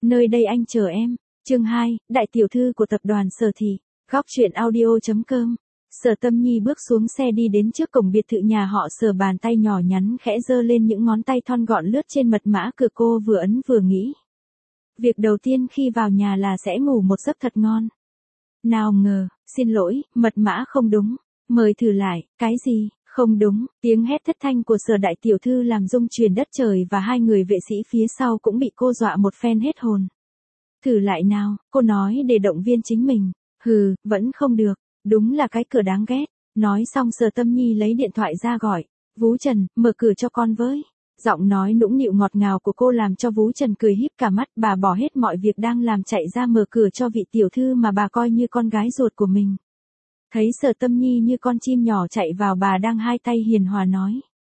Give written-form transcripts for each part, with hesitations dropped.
nơi đây anh chờ em. Chương 2, đại tiểu thư của tập đoàn Sở Thị. Góc truyện audio.com. Sở Tâm Nhi bước xuống xe đi đến trước cổng biệt thự nhà họ Sở, bàn tay nhỏ nhắn khẽ giơ lên những ngón tay thon gọn lướt trên mật mã cửa, cô vừa ấn vừa nghĩ. Việc đầu tiên khi vào nhà là sẽ ngủ một giấc thật ngon. Nào ngờ, xin lỗi, mật mã không đúng. Mời thử lại, cái gì, không đúng, tiếng hét thất thanh của Sở đại tiểu thư làm rung chuyển đất trời và hai người vệ sĩ phía sau cũng bị cô dọa một phen hết hồn. Thử lại nào, cô nói để động viên chính mình. Hừ, vẫn không được, đúng là cái cửa đáng ghét. Nói xong Sở Tâm Nhi lấy điện thoại ra gọi. Vú Trần, mở cửa cho con với. Giọng nói nũng nịu ngọt ngào của cô làm cho Vú Trần cười híp cả mắt, bà bỏ hết mọi việc đang làm chạy ra mở cửa cho vị tiểu thư mà bà coi như con gái ruột của mình. Thấy Sở Tâm Nhi như con chim nhỏ chạy vào, bà đang hai tay hiền hòa nói.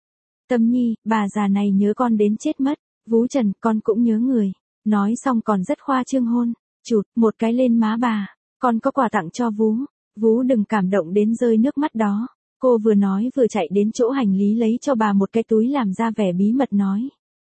Tâm Nhi, bà già này nhớ con đến chết mất. Vú Trần, con cũng nhớ người. Nói xong còn rất khoa trương hôn, chụt một cái lên má bà. Con có quà tặng cho Vú. Vú đừng cảm động đến rơi nước mắt đó. Cô vừa nói vừa chạy đến chỗ hành lý lấy cho bà một cái túi làm ra vẻ bí mật nói.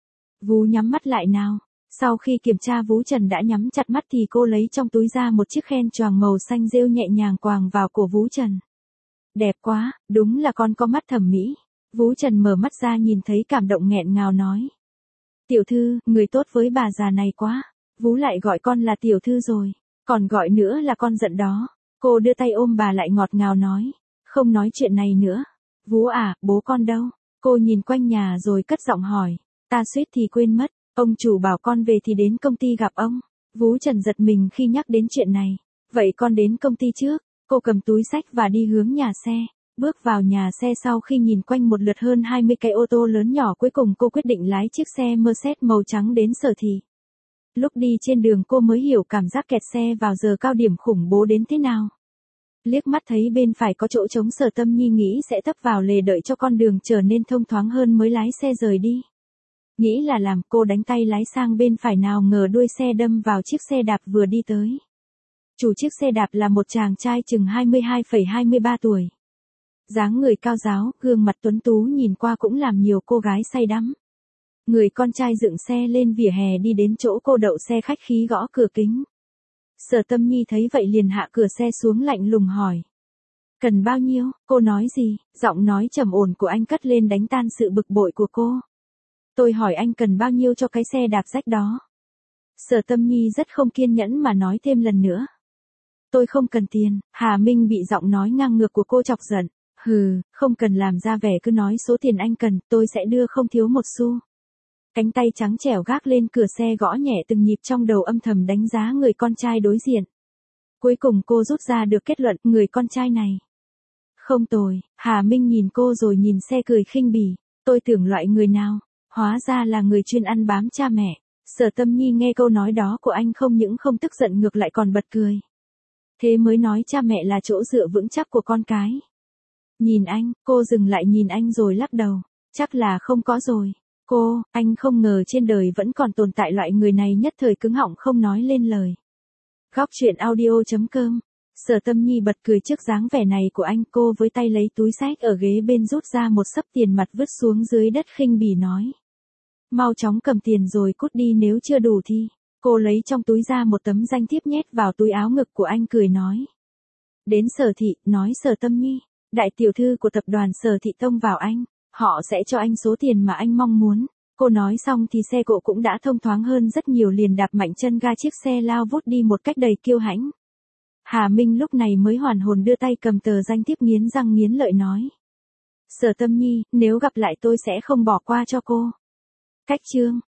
Vú nhắm mắt lại nào. Sau khi kiểm tra Vú Trần đã nhắm chặt mắt thì cô lấy trong túi ra một chiếc khen choàng màu xanh rêu nhẹ nhàng quàng vào cổ Vú Trần. Đẹp quá, đúng là con có mắt thẩm mỹ. Vú Trần mở mắt ra nhìn thấy cảm động nghẹn ngào nói. Tiểu thư, người tốt với bà già này quá. Vú lại gọi con là tiểu thư rồi. Còn gọi nữa là con giận đó. Cô đưa tay ôm bà lại ngọt ngào nói. Không nói chuyện này nữa. Vú à, bố con đâu? Cô nhìn quanh nhà rồi cất giọng hỏi. Ta suýt thì quên mất. Ông chủ bảo con về thì đến công ty gặp ông. Vú Trần giật mình khi nhắc đến chuyện này. Vậy con đến công ty trước. Cô cầm túi xách và đi hướng nhà xe. Bước vào nhà xe sau khi nhìn quanh một lượt hơn 20 cái ô tô lớn nhỏ, cuối cùng cô quyết định lái chiếc xe Mercedes màu trắng đến Sở Thị. Lúc đi trên đường cô mới hiểu cảm giác kẹt xe vào giờ cao điểm khủng bố đến thế nào. Liếc mắt thấy bên phải có chỗ trống, Sở Tâm Nhi nghĩ sẽ tấp vào lề đợi cho con đường trở nên thông thoáng hơn mới lái xe rời đi. Nghĩ là làm, cô đánh tay lái sang bên phải, nào ngờ đuôi xe đâm vào chiếc xe đạp vừa đi tới. Chủ chiếc xe đạp là một chàng trai chừng 22,23 tuổi. Dáng người cao ráo, gương mặt tuấn tú nhìn qua cũng làm nhiều cô gái say đắm. Người con trai dựng xe lên vỉa hè đi đến chỗ cô đậu xe, khách khí gõ cửa kính. Sở Tâm Nhi thấy vậy liền hạ cửa xe xuống lạnh lùng hỏi. Cần bao nhiêu? Cô nói gì? Giọng nói trầm ổn của anh cất lên đánh tan sự bực bội của cô. Tôi hỏi anh cần bao nhiêu cho cái xe đạp rách đó. Sở Tâm Nhi rất không kiên nhẫn mà nói thêm lần nữa. Tôi không cần tiền. Hà Minh bị giọng nói ngang ngược của cô chọc giận. Hừ, không cần làm ra vẻ, cứ nói số tiền anh cần, tôi sẽ đưa không thiếu một xu. Cánh tay trắng trẻo gác lên cửa xe gõ nhẹ từng nhịp, trong đầu âm thầm đánh giá người con trai đối diện. Cuối cùng cô rút ra được kết luận, người con trai này không tồi. Hà Minh nhìn cô rồi nhìn xe cười khinh bỉ. Tôi tưởng loại người nào, hóa ra là người chuyên ăn bám cha mẹ. Sở Tâm Nhi nghe câu nói đó của anh không những không tức giận ngược lại còn bật cười. Thế mới nói cha mẹ là chỗ dựa vững chắc của con cái. Nhìn anh, cô dừng lại nhìn anh rồi lắc đầu. Chắc là không có rồi. Anh không ngờ trên đời vẫn còn tồn tại loại người này, nhất thời cứng họng không nói lên lời. Góc truyện audio.com. Sở Tâm Nhi bật cười trước dáng vẻ này của anh, cô với tay lấy túi xách ở ghế bên rút ra một xấp tiền mặt vứt xuống dưới đất khinh bỉ nói. Mau chóng cầm tiền rồi cút đi, nếu chưa đủ thì. Cô lấy trong túi ra một tấm danh thiếp nhét vào túi áo ngực của anh cười nói. Đến Sở Thị, nói Sở Tâm Nhi, đại tiểu thư của tập đoàn Sở Thị tông vào anh. Họ sẽ cho anh số tiền mà anh mong muốn. Cô nói xong thì xe cộ cũng đã thông thoáng hơn rất nhiều, liền đạp mạnh chân ga, chiếc xe lao vút đi một cách đầy kiêu hãnh. Hà Minh lúc này mới hoàn hồn, đưa tay cầm tờ danh thiếp nghiến răng nghiến lợi nói. Sở Tâm Nhi, nếu gặp lại tôi sẽ không bỏ qua cho cô. Cách chương.